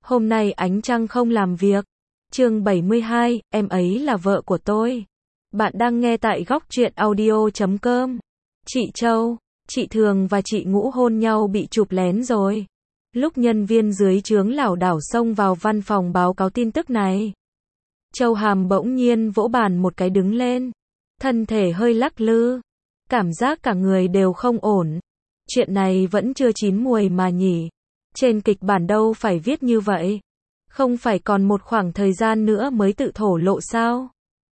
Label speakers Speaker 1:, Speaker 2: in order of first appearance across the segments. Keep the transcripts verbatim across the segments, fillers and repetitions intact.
Speaker 1: Hôm nay ánh trăng không làm việc. Chương bảy mươi hai, em ấy là vợ của tôi. Bạn đang nghe tại góc truyện audio chấm com. Chị Châu, chị Thường và chị Ngũ hôn nhau bị chụp lén rồi. Lúc nhân viên dưới trướng lảo đảo xông vào văn phòng báo cáo tin tức này, Châu Hàm bỗng nhiên vỗ bàn một cái đứng lên. Thân thể hơi lắc lư. Cảm giác cả người đều không ổn. Chuyện này vẫn chưa chín mùi mà nhỉ. Trên kịch bản đâu phải viết như vậy. Không phải còn một khoảng thời gian nữa mới tự thổ lộ sao?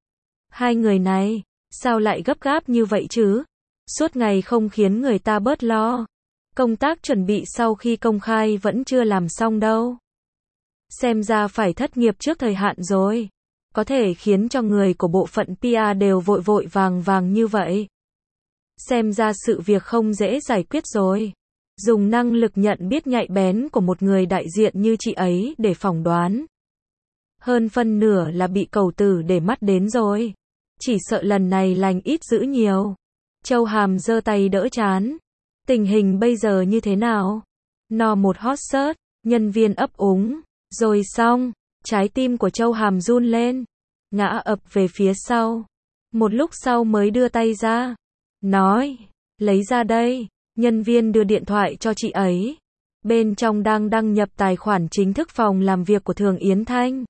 Speaker 1: Hai người này, sao lại gấp gáp như vậy chứ? Suốt ngày không khiến người ta bớt lo. Công tác chuẩn bị sau khi công khai vẫn chưa làm xong đâu. Xem ra phải thất nghiệp trước thời hạn rồi. Có thể khiến cho người của bộ phận pê e đều vội vội vàng vàng như vậy. Xem ra sự việc không dễ giải quyết rồi. Dùng năng lực nhận biết nhạy bén của một người đại diện như chị ấy để phỏng đoán. Hơn phân nửa là bị cẩu tử để mắt đến rồi. Chỉ sợ lần này lành ít dữ nhiều. Châu Hàm giơ tay đỡ trán. Tình hình bây giờ như thế nào? No một hot search, nhân viên ấp úng. Rồi xong, trái tim của Châu Hàm run lên. Ngã ập về phía sau. Một lúc sau mới đưa tay ra. Nói, lấy ra đây. Nhân viên đưa điện thoại cho chị ấy. Bên trong đang đăng nhập tài khoản chính thức phòng làm việc của Thường Yến Thanh.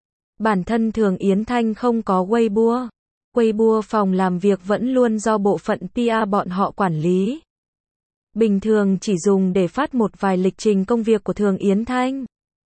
Speaker 1: Bản thân Thường Yến Thanh không có Weibo. Weibo phòng làm việc vẫn luôn do bộ phận pê e bọn họ quản lý. Bình thường chỉ dùng để phát một vài lịch trình công việc của Thường Yến Thanh.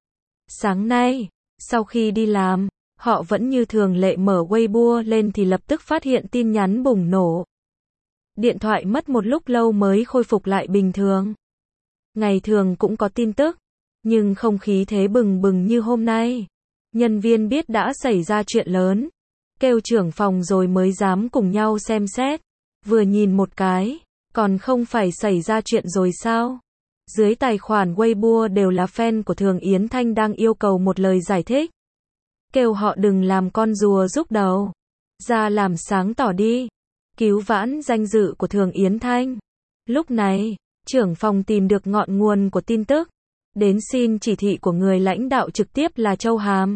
Speaker 1: Sáng nay, sau khi đi làm, họ vẫn như thường lệ mở Weibo lên thì lập tức phát hiện tin nhắn bùng nổ. Điện thoại mất một lúc lâu mới khôi phục lại bình thường. Ngày thường cũng có tin tức, nhưng không khí thế bừng bừng như hôm nay. Nhân viên biết đã xảy ra chuyện lớn, kêu trưởng phòng rồi mới dám cùng nhau xem xét. Vừa nhìn một cái, còn không phải xảy ra chuyện rồi sao? Dưới tài khoản Weibo đều là fan của Thường Yến Thanh đang yêu cầu một lời giải thích. Kêu họ đừng làm con rùa rúc đầu. Ra làm sáng tỏ đi. Cứu vãn danh dự của Thường Yến Thanh. Lúc này, trưởng phòng tìm được ngọn nguồn của tin tức. Đến xin chỉ thị của người lãnh đạo trực tiếp là Châu Hàm.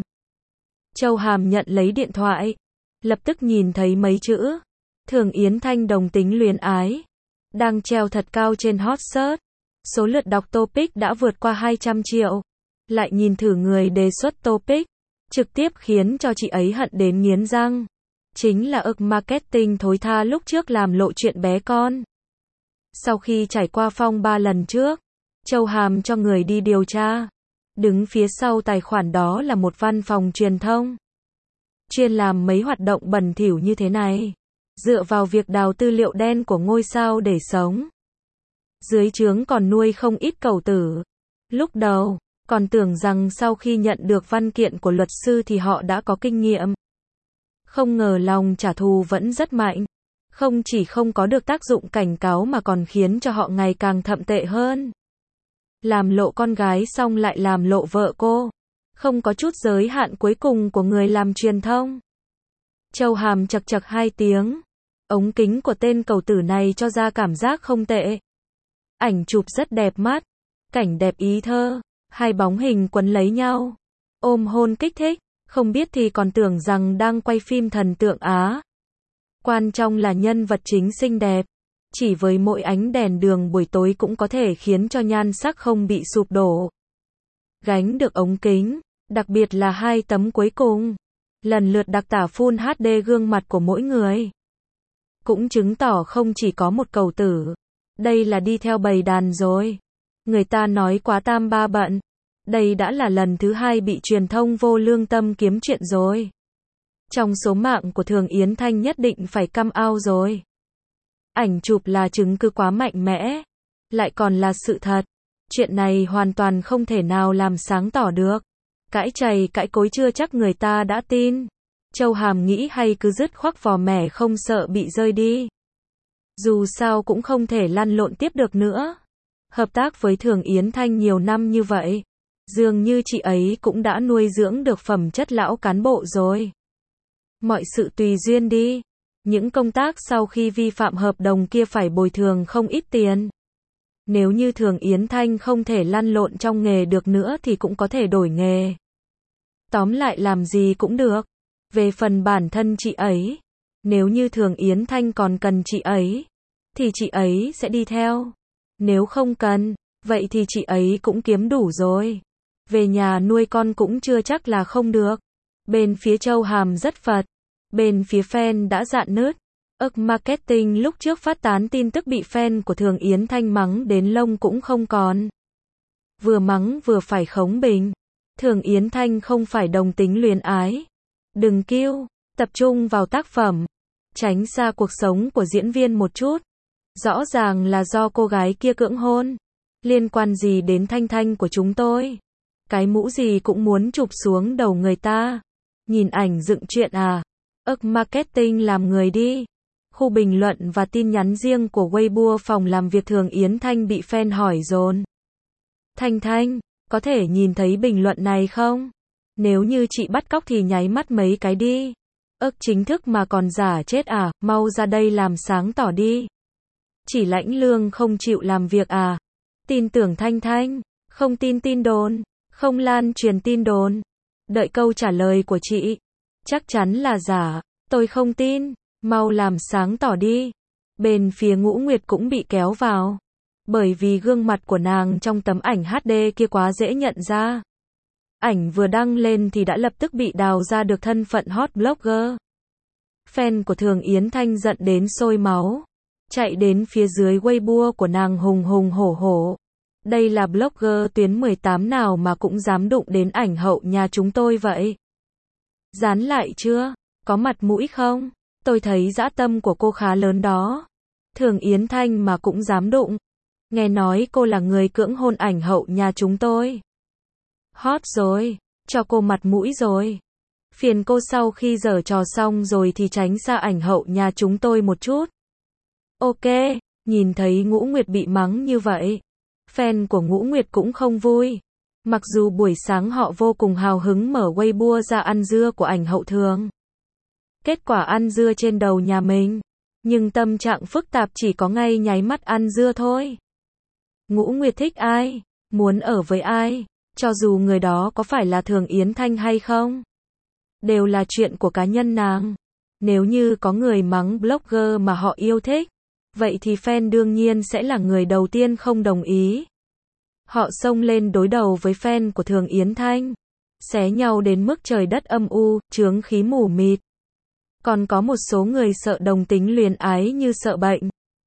Speaker 1: Châu Hàm nhận lấy điện thoại. Lập tức nhìn thấy mấy chữ. Thường Yến Thanh đồng tính luyến ái. Đang treo thật cao trên hot search. Số lượt đọc topic đã vượt qua hai trăm triệu. Lại nhìn thử người đề xuất topic. Trực tiếp khiến cho chị ấy hận đến nghiến răng. Chính là ực marketing thối tha lúc trước làm lộ chuyện bé con. Sau khi trải qua phong ba lần trước, Châu Hàm cho người đi điều tra. Đứng phía sau tài khoản đó là một văn phòng truyền thông. Chuyên làm mấy hoạt động bẩn thỉu như thế này. Dựa vào việc đào tư liệu đen của ngôi sao để sống. Dưới trướng còn nuôi không ít cẩu tử. Lúc đầu, còn tưởng rằng sau khi nhận được văn kiện của luật sư thì họ đã có kinh nghiệm. Không ngờ lòng trả thù vẫn rất mạnh. Không chỉ không có được tác dụng cảnh cáo mà còn khiến cho họ ngày càng thậm tệ hơn. Làm lộ con gái xong lại làm lộ vợ cô. Không có chút giới hạn cuối cùng của người làm truyền thông. Châu Hàm chật chật hai tiếng. Ống kính của tên cẩu tử này cho ra cảm giác không tệ. Ảnh chụp rất đẹp mắt. Cảnh đẹp ý thơ. Hai bóng hình quấn lấy nhau. Ôm hôn kích thích. Không biết thì còn tưởng rằng đang quay phim thần tượng Á. Quan trọng là nhân vật chính xinh đẹp. Chỉ với mỗi ánh đèn đường buổi tối cũng có thể khiến cho nhan sắc không bị sụp đổ. Gánh được ống kính, đặc biệt là hai tấm cuối cùng. Lần lượt đặc tả Full hát đê gương mặt của mỗi người. Cũng chứng tỏ không chỉ có một cẩu tử. Đây là đi theo bầy đàn rồi. Người ta nói quá tam ba bận. Đây đã là lần thứ hai bị truyền thông vô lương tâm kiếm chuyện rồi. Trong số mạng của Thường Yến Thanh nhất định phải căm ao rồi. Ảnh chụp là chứng cứ quá mạnh mẽ. Lại còn là sự thật. Chuyện này hoàn toàn không thể nào làm sáng tỏ được. Cãi chày cãi cối chưa chắc người ta đã tin. Châu Hàm nghĩ hay cứ dứt khoác vò mẻ không sợ bị rơi đi. Dù sao cũng không thể lăn lộn tiếp được nữa. Hợp tác với Thường Yến Thanh nhiều năm như vậy. Dường như chị ấy cũng đã nuôi dưỡng được phẩm chất lão cán bộ rồi. Mọi sự tùy duyên đi. Những công tác sau khi vi phạm hợp đồng kia phải bồi thường không ít tiền. Nếu như Thường Yến Thanh không thể lăn lộn trong nghề được nữa thì cũng có thể đổi nghề. Tóm lại làm gì cũng được. Về phần bản thân chị ấy, nếu như Thường Yến Thanh còn cần chị ấy, thì chị ấy sẽ đi theo. Nếu không cần, vậy thì chị ấy cũng kiếm đủ rồi. Về nhà nuôi con cũng chưa chắc là không được. Bên phía Châu Hàm rất phật. Bên phía fan đã rạn nứt. Ức Marketing lúc trước phát tán tin tức bị fan của Thường Yến Thanh mắng đến lông cũng không còn. Vừa mắng vừa phải khống bình. Thường Yến Thanh không phải đồng tính luyến ái. Đừng kêu, tập trung vào tác phẩm. Tránh xa cuộc sống của diễn viên một chút. Rõ ràng là do cô gái kia cưỡng hôn. Liên quan gì đến Thanh Thanh của chúng tôi? Cái mũ gì cũng muốn chụp xuống đầu người ta. Nhìn ảnh dựng chuyện à? Ức Marketing làm người đi. Khu bình luận và tin nhắn riêng của Weibo phòng làm việc Thường Yến Thanh bị fan hỏi dồn. Thanh Thanh, có thể nhìn thấy bình luận này không? Nếu như chị bắt cóc thì nháy mắt mấy cái đi. Ức chính thức mà còn giả chết à, mau ra đây làm sáng tỏ đi. Chỉ lãnh lương không chịu làm việc à? Tin tưởng Thanh Thanh, không tin tin đồn, không lan truyền tin đồn. Đợi câu trả lời của chị. Chắc chắn là giả, tôi không tin, mau làm sáng tỏ đi. Bên phía Ngũ Nguyệt cũng bị kéo vào. Bởi vì gương mặt của nàng trong tấm ảnh hát đê kia quá dễ nhận ra. Ảnh vừa đăng lên thì đã lập tức bị đào ra được thân phận hot blogger. Fan của Thường Yến Thanh giận đến sôi máu. Chạy đến phía dưới Weibo của nàng hùng hùng hổ hổ. Đây là blogger tuyến mười tám nào mà cũng dám đụng đến ảnh hậu nhà chúng tôi vậy? Dán lại chưa? Có mặt mũi không? Tôi thấy dã tâm của cô khá lớn đó. Thường Yến Thanh mà cũng dám đụng. Nghe nói cô là người cưỡng hôn ảnh hậu nhà chúng tôi. Hot rồi, cho cô mặt mũi rồi. Phiền cô sau khi giở trò xong rồi thì tránh xa ảnh hậu nhà chúng tôi một chút. Ok, nhìn thấy Ngũ Nguyệt bị mắng như vậy. Fan của Ngũ Nguyệt cũng không vui. Mặc dù buổi sáng họ vô cùng hào hứng mở Weibo ra ăn dưa của ảnh hậu Thường. Kết quả ăn dưa trên đầu nhà mình. Nhưng tâm trạng phức tạp chỉ có ngay nháy mắt ăn dưa thôi. Ngũ Nguyệt thích ai? Muốn ở với ai? Cho dù người đó có phải là Thường Yến Thanh hay không? Đều là chuyện của cá nhân nàng. Nếu như có người mắng blogger mà họ yêu thích, vậy thì fan đương nhiên sẽ là người đầu tiên không đồng ý. Họ xông lên đối đầu với fan của Thường Yến Thanh. Xé nhau đến mức trời đất âm u, chướng khí mù mịt. Còn có một số người sợ đồng tính luyến ái như sợ bệnh.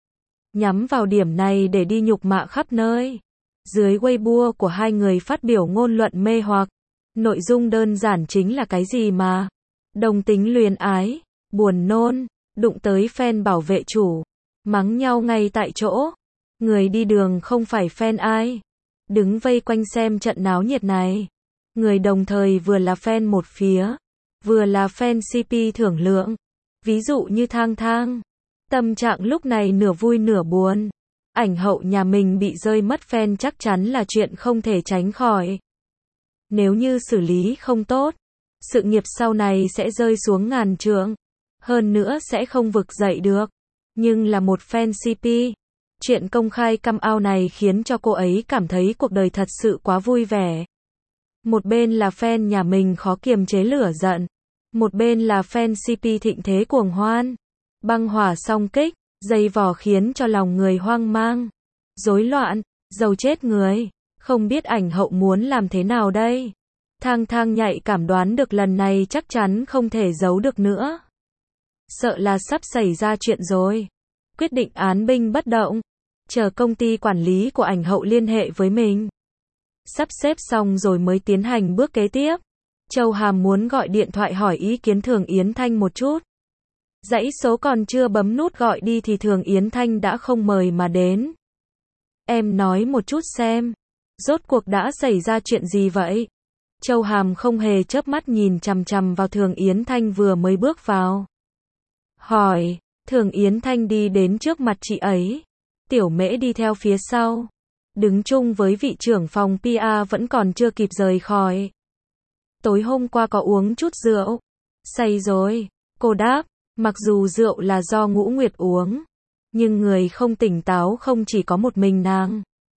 Speaker 1: Nhắm vào điểm này để đi nhục mạ khắp nơi. Dưới Weibo của hai người phát biểu ngôn luận mê hoặc. Nội dung đơn giản chính là cái gì mà? Đồng tính luyến ái, buồn nôn, đụng tới fan bảo vệ chủ. Mắng nhau ngay tại chỗ. Người đi đường không phải fan ai. Đứng vây quanh xem trận náo nhiệt này. Người đồng thời vừa là fan một phía, vừa là fan xê pê Thưởng Lượng. Ví dụ như Thang Thang. Tâm trạng lúc này nửa vui nửa buồn. Ảnh hậu nhà mình bị rơi mất fan chắc chắn là chuyện không thể tránh khỏi. Nếu như xử lý không tốt, sự nghiệp sau này sẽ rơi xuống ngàn trượng. Hơn nữa sẽ không vực dậy được. Nhưng là một fan xê pê, chuyện công khai come out này khiến cho cô ấy cảm thấy cuộc đời thật sự quá vui vẻ. Một bên là fan nhà mình khó kiềm chế lửa giận. Một bên là fan xê pê thịnh thế cuồng hoan. Băng hỏa song kích, dây vò khiến cho lòng người hoang mang, rối loạn, giàu chết người. Không biết ảnh hậu muốn làm thế nào đây? Thang Thang nhạy cảm đoán được lần này chắc chắn không thể giấu được nữa. Sợ là sắp xảy ra chuyện rồi. Quyết định án binh bất động. Chờ công ty quản lý của ảnh hậu liên hệ với mình. Sắp xếp xong rồi mới tiến hành bước kế tiếp. Châu Hàm muốn gọi điện thoại hỏi ý kiến Thường Yến Thanh một chút. Dãy số còn chưa bấm nút gọi đi thì Thường Yến Thanh đã không mời mà đến. Em nói một chút xem. Rốt cuộc đã xảy ra chuyện gì vậy? Châu Hàm không hề chớp mắt nhìn chằm chằm vào Thường Yến Thanh vừa mới bước vào. Hỏi, Thường Yến Thanh đi đến trước mặt chị ấy. Tiểu Mễ đi theo phía sau. Đứng chung với vị trưởng phòng pê e vẫn còn chưa kịp rời khỏi. Tối hôm qua có uống chút rượu. Say rồi. Cô đáp, mặc dù rượu là do Ngũ Nguyệt uống. Nhưng người không tỉnh táo không chỉ có một mình nàng.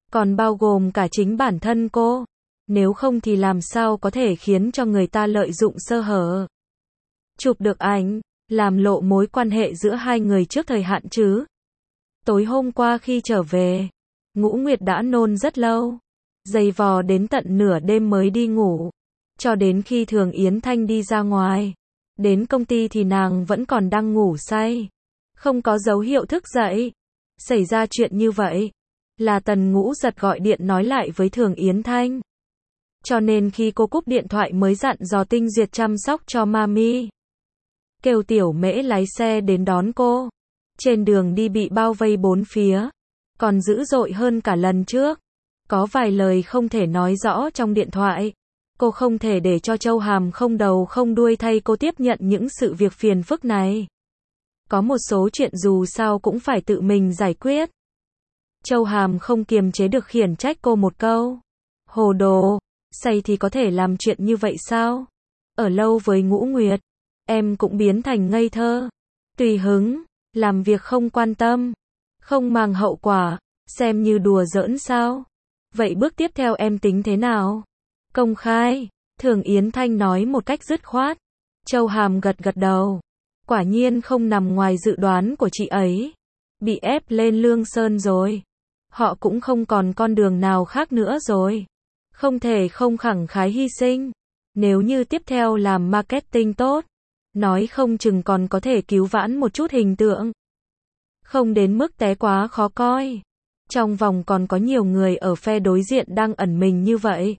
Speaker 1: còn bao gồm cả chính bản thân cô. Nếu không thì làm sao có thể khiến cho người ta lợi dụng sơ hở. Chụp được ảnh, làm lộ mối quan hệ giữa hai người trước thời hạn chứ. Tối hôm qua khi trở về, Ngũ Nguyệt đã nôn rất lâu. Giày vò đến tận nửa đêm mới đi ngủ. Cho đến khi Thường Yến Thanh đi ra ngoài. Đến công ty thì nàng vẫn còn đang ngủ say. Không có dấu hiệu thức dậy. Xảy ra chuyện như vậy. Là Tần Ngũ Giật gọi điện nói lại với Thường Yến Thanh. Cho nên khi cô cúp điện thoại mới dặn dò Tinh Duyệt chăm sóc cho Mami. Kêu Tiểu Mễ lái xe đến đón cô. Trên đường đi bị bao vây bốn phía. Còn dữ dội hơn cả lần trước. Có vài lời không thể nói rõ trong điện thoại. Cô không thể để cho Châu Hàm không đầu không đuôi thay cô tiếp nhận những sự việc phiền phức này. Có một số chuyện dù sao cũng phải tự mình giải quyết. Châu Hàm không kiềm chế được khiển trách cô một câu. Hồ đồ, say thì có thể làm chuyện như vậy sao? Ở lâu với Ngũ Nguyệt, em cũng biến thành ngây thơ. Tùy hứng, làm việc không quan tâm, không mang hậu quả, xem như đùa giỡn sao? Vậy bước tiếp theo em tính thế nào? Công khai, Thường Yến Thanh nói một cách dứt khoát. Châu Hàm gật gật đầu. Quả nhiên không nằm ngoài dự đoán của chị ấy. Bị ép lên Lương Sơn rồi. Họ cũng không còn con đường nào khác nữa rồi. Không thể không khẳng khái hy sinh. Nếu như tiếp theo làm marketing tốt, nói không chừng còn có thể cứu vãn một chút hình tượng. Không đến mức té quá khó coi. Trong vòng còn có nhiều người ở phe đối diện đang ẩn mình như vậy.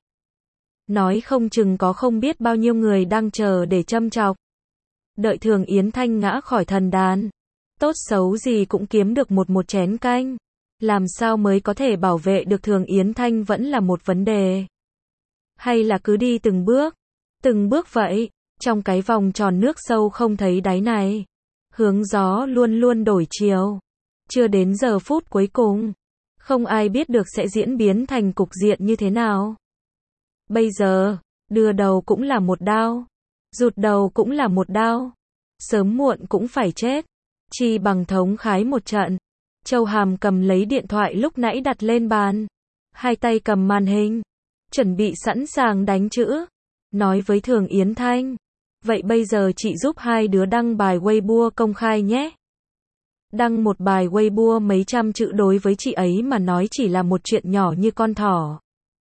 Speaker 1: Nói không chừng có không biết bao nhiêu người đang chờ để châm chọc. Đợi Thường Yến Thanh ngã khỏi thần đàn. Tốt xấu gì cũng kiếm được một một chén canh. Làm sao mới có thể bảo vệ được Thường Yến Thanh vẫn là một vấn đề. Hay là cứ đi từng bước. Từng bước vậy. Trong cái vòng tròn nước sâu không thấy đáy này. Hướng gió luôn luôn đổi chiều. Chưa đến giờ phút cuối cùng. Không ai biết được sẽ diễn biến thành cục diện như thế nào. Bây giờ, đưa đầu cũng là một đao. Rụt đầu cũng là một đao. Sớm muộn cũng phải chết. Chi bằng thống khái một trận. Châu Hàm cầm lấy điện thoại lúc nãy đặt lên bàn. Hai tay cầm màn hình. Chuẩn bị sẵn sàng đánh chữ. Nói với Thường Yến Thanh. Vậy bây giờ chị giúp hai đứa đăng bài Weibo công khai nhé. Đăng một bài Weibo mấy trăm chữ đối với chị ấy mà nói chỉ là một chuyện nhỏ như con thỏ.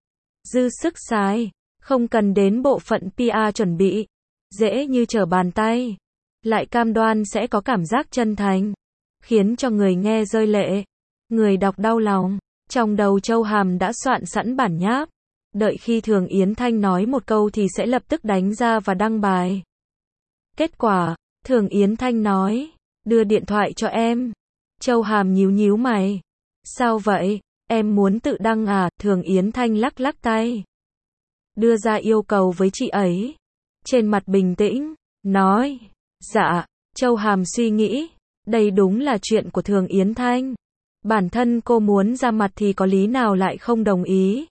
Speaker 1: Dư sức sai. Không cần đến bộ phận pê e chuẩn bị. Dễ như trở bàn tay. Lại cam đoan sẽ có cảm giác chân thành. Khiến cho người nghe rơi lệ. Người đọc đau lòng. Trong đầu Châu Hàm đã soạn sẵn bản nháp. Đợi khi Thường Yến Thanh nói một câu thì sẽ lập tức đánh ra và đăng bài. Kết quả, Thường Yến Thanh nói. Đưa điện thoại cho em. Châu Hàm nhíu nhíu mày. Sao vậy? Em muốn tự đăng à? Thường Yến Thanh lắc lắc tay. Đưa ra yêu cầu với chị ấy. Trên mặt bình tĩnh. Nói. Dạ. Châu Hàm suy nghĩ. Đây đúng là chuyện của Thường Yến Thanh. Bản thân cô muốn ra mặt thì có lý nào lại không đồng ý.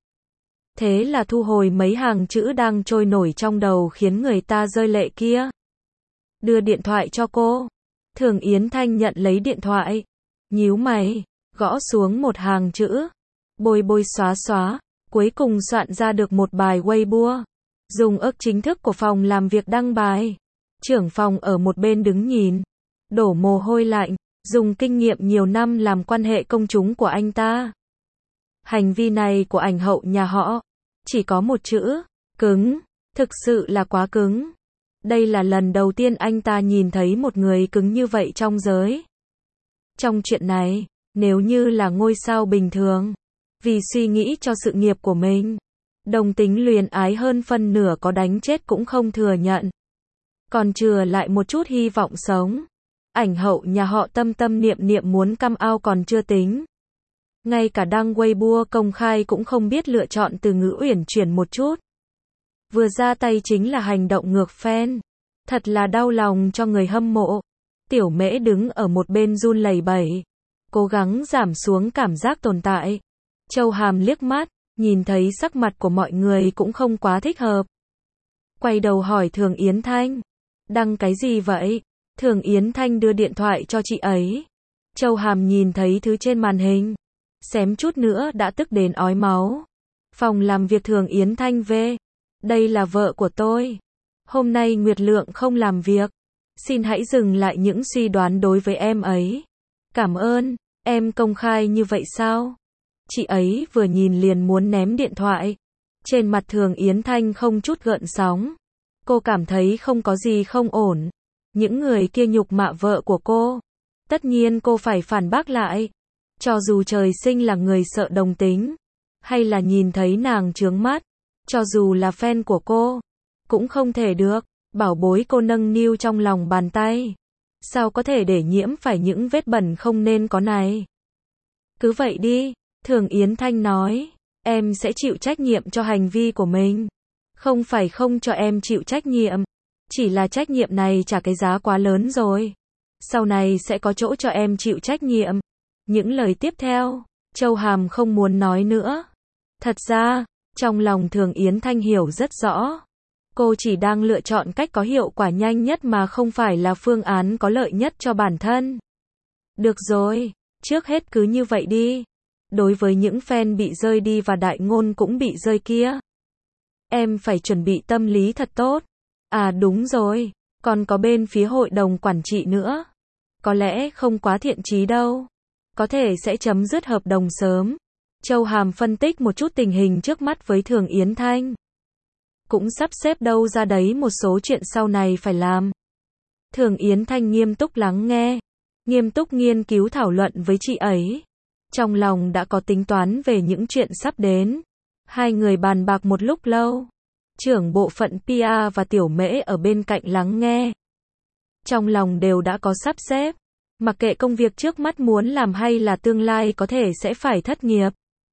Speaker 1: Thế là thu hồi mấy hàng chữ đang trôi nổi trong đầu khiến người ta rơi lệ kia. Đưa điện thoại cho cô. Thường Yến Thanh nhận lấy điện thoại. Nhíu mày. Gõ xuống một hàng chữ. Bôi bôi xóa xóa. Cuối cùng soạn ra được một bài Weibo. Dùng ức chính thức của phòng làm việc đăng bài. Trưởng phòng ở một bên đứng nhìn. Đổ mồ hôi lạnh. Dùng kinh nghiệm nhiều năm làm quan hệ công chúng của anh ta. Hành vi này của ảnh hậu nhà họ. Chỉ có một chữ. Cứng. Thực sự là quá cứng. Đây là lần đầu tiên anh ta nhìn thấy một người cứng như vậy trong giới. Trong chuyện này, nếu như là ngôi sao bình thường, vì suy nghĩ cho sự nghiệp của mình, đồng tính luyến ái hơn phân nửa có đánh chết cũng không thừa nhận. Còn chừa lại một chút hy vọng sống. Ảnh hậu nhà họ tâm tâm niệm niệm muốn come out còn chưa tính. Ngay cả đăng Weibo công khai cũng không biết lựa chọn từ ngữ uyển chuyển một chút. Vừa ra tay chính là hành động ngược fan. Thật là đau lòng cho người hâm mộ. Tiểu Mễ đứng ở một bên run lẩy bẩy. Cố gắng giảm xuống cảm giác tồn tại. Châu Hàm liếc mắt, nhìn thấy sắc mặt của mọi người cũng không quá thích hợp. Quay đầu hỏi Thường Yến Thanh. Đăng cái gì vậy? Thường Yến Thanh đưa điện thoại cho chị ấy. Châu Hàm nhìn thấy thứ trên màn hình. xém chút nữa đã tức đến ói máu. Phòng làm việc Thường Yến Thanh về. Đây là vợ của tôi. Hôm nay Nguyệt Lượng không làm việc. Xin hãy dừng lại những suy đoán đối với em ấy. Cảm ơn, em công khai như vậy sao? Chị ấy vừa nhìn liền muốn ném điện thoại. Trên mặt Thường Yến Thanh không chút gợn sóng. Cô cảm thấy không có gì không ổn. Những người kia nhục mạ vợ của cô. Tất nhiên cô phải phản bác lại. Cho dù trời sinh là người sợ đồng tính, hay là nhìn thấy nàng chướng mắt, cho dù là fan của cô, cũng không thể được. Bảo bối cô nâng niu trong lòng bàn tay. Sao có thể để nhiễm phải những vết bẩn không nên có này? Cứ vậy đi, Thường Yến Thanh nói. Em sẽ chịu trách nhiệm cho hành vi của mình. Không phải không cho em chịu trách nhiệm. Chỉ là trách nhiệm này trả cái giá quá lớn rồi. Sau này sẽ có chỗ cho em chịu trách nhiệm. Những lời tiếp theo, Châu Hàm không muốn nói nữa. Thật ra, trong lòng Thường Yến Thanh hiểu rất rõ. Cô chỉ đang lựa chọn cách có hiệu quả nhanh nhất mà không phải là phương án có lợi nhất cho bản thân. Được rồi, trước hết cứ như vậy đi. Đối với những fan bị rơi đi và đại ngôn cũng bị rơi kia, em phải chuẩn bị tâm lý thật tốt. À đúng rồi, còn có bên phía hội đồng quản trị nữa. Có lẽ không quá thiện chí đâu. Có thể sẽ chấm dứt hợp đồng sớm. Châu Hàm phân tích một chút tình hình trước mắt với Thường Yến Thanh. Cũng sắp xếp đâu ra đấy một số chuyện sau này phải làm. Thường Yến Thanh nghiêm túc lắng nghe, nghiêm túc nghiên cứu thảo luận với chị ấy. Trong lòng đã có tính toán về những chuyện sắp đến. Hai người bàn bạc một lúc lâu. Trưởng bộ phận pê e và Tiểu Mễ ở bên cạnh lắng nghe. Trong lòng đều đã có sắp xếp. Mặc kệ công việc trước mắt muốn làm hay là tương lai có thể sẽ phải thất nghiệp.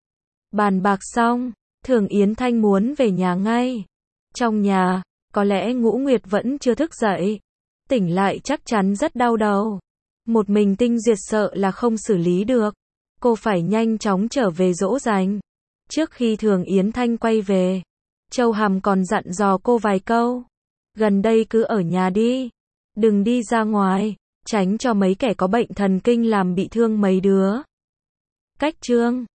Speaker 1: Bàn bạc xong, Thường Yến Thanh muốn về nhà ngay. Trong nhà, có lẽ Ngũ Nguyệt vẫn chưa thức dậy. Tỉnh lại chắc chắn rất đau đầu. Một mình Tinh Duyệt sợ là không xử lý được. Cô phải nhanh chóng trở về dỗ dành. Trước khi Thường Yến Thanh quay về, Châu Hàm còn dặn dò cô vài câu. Gần đây cứ ở nhà đi. Đừng đi ra ngoài, tránh cho mấy kẻ có bệnh thần kinh làm bị thương mấy đứa. Cách chương